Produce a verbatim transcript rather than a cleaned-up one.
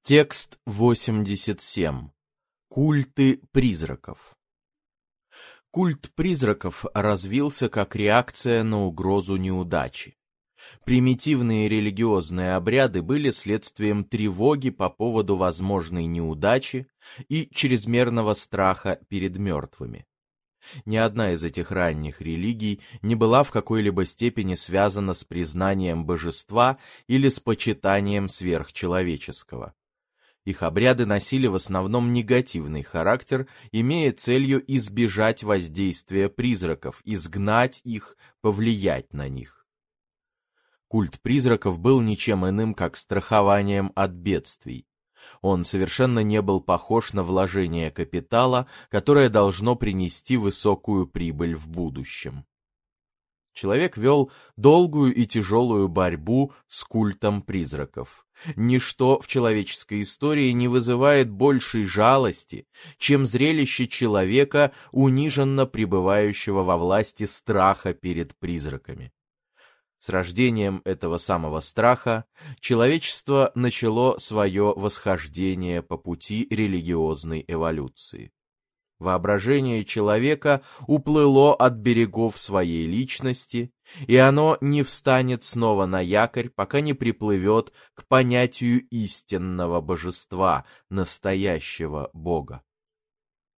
Текст восемьдесят семь. Культы призраков. Культ призраков развился как реакция на угрозу неудачи. Примитивные религиозные обряды были следствием тревоги по поводу возможной неудачи и чрезмерного страха перед мертвыми. Ни одна из этих ранних религий не была в какой-либо степени связана с признанием божества или с почитанием сверхчеловеческого. Их обряды носили в основном негативный характер, имея целью избежать воздействия призраков, изгнать их, повлиять на них. Культ призраков был ничем иным, как страхованием от бедствий. Он совершенно не был похож на вложение капитала, которое должно принести высокую прибыль в будущем. Человек вел долгую и тяжелую борьбу с культом призраков. Ничто в человеческой истории не вызывает большей жалости, чем зрелище человека, униженно пребывающего во власти страха перед призраками. С рождением этого самого страха человечество начало свое восхождение по пути религиозной эволюции. Воображение человека уплыло от берегов своей личности, и оно не встанет снова на якорь, пока не приплывет к понятию истинного божества, настоящего Бога.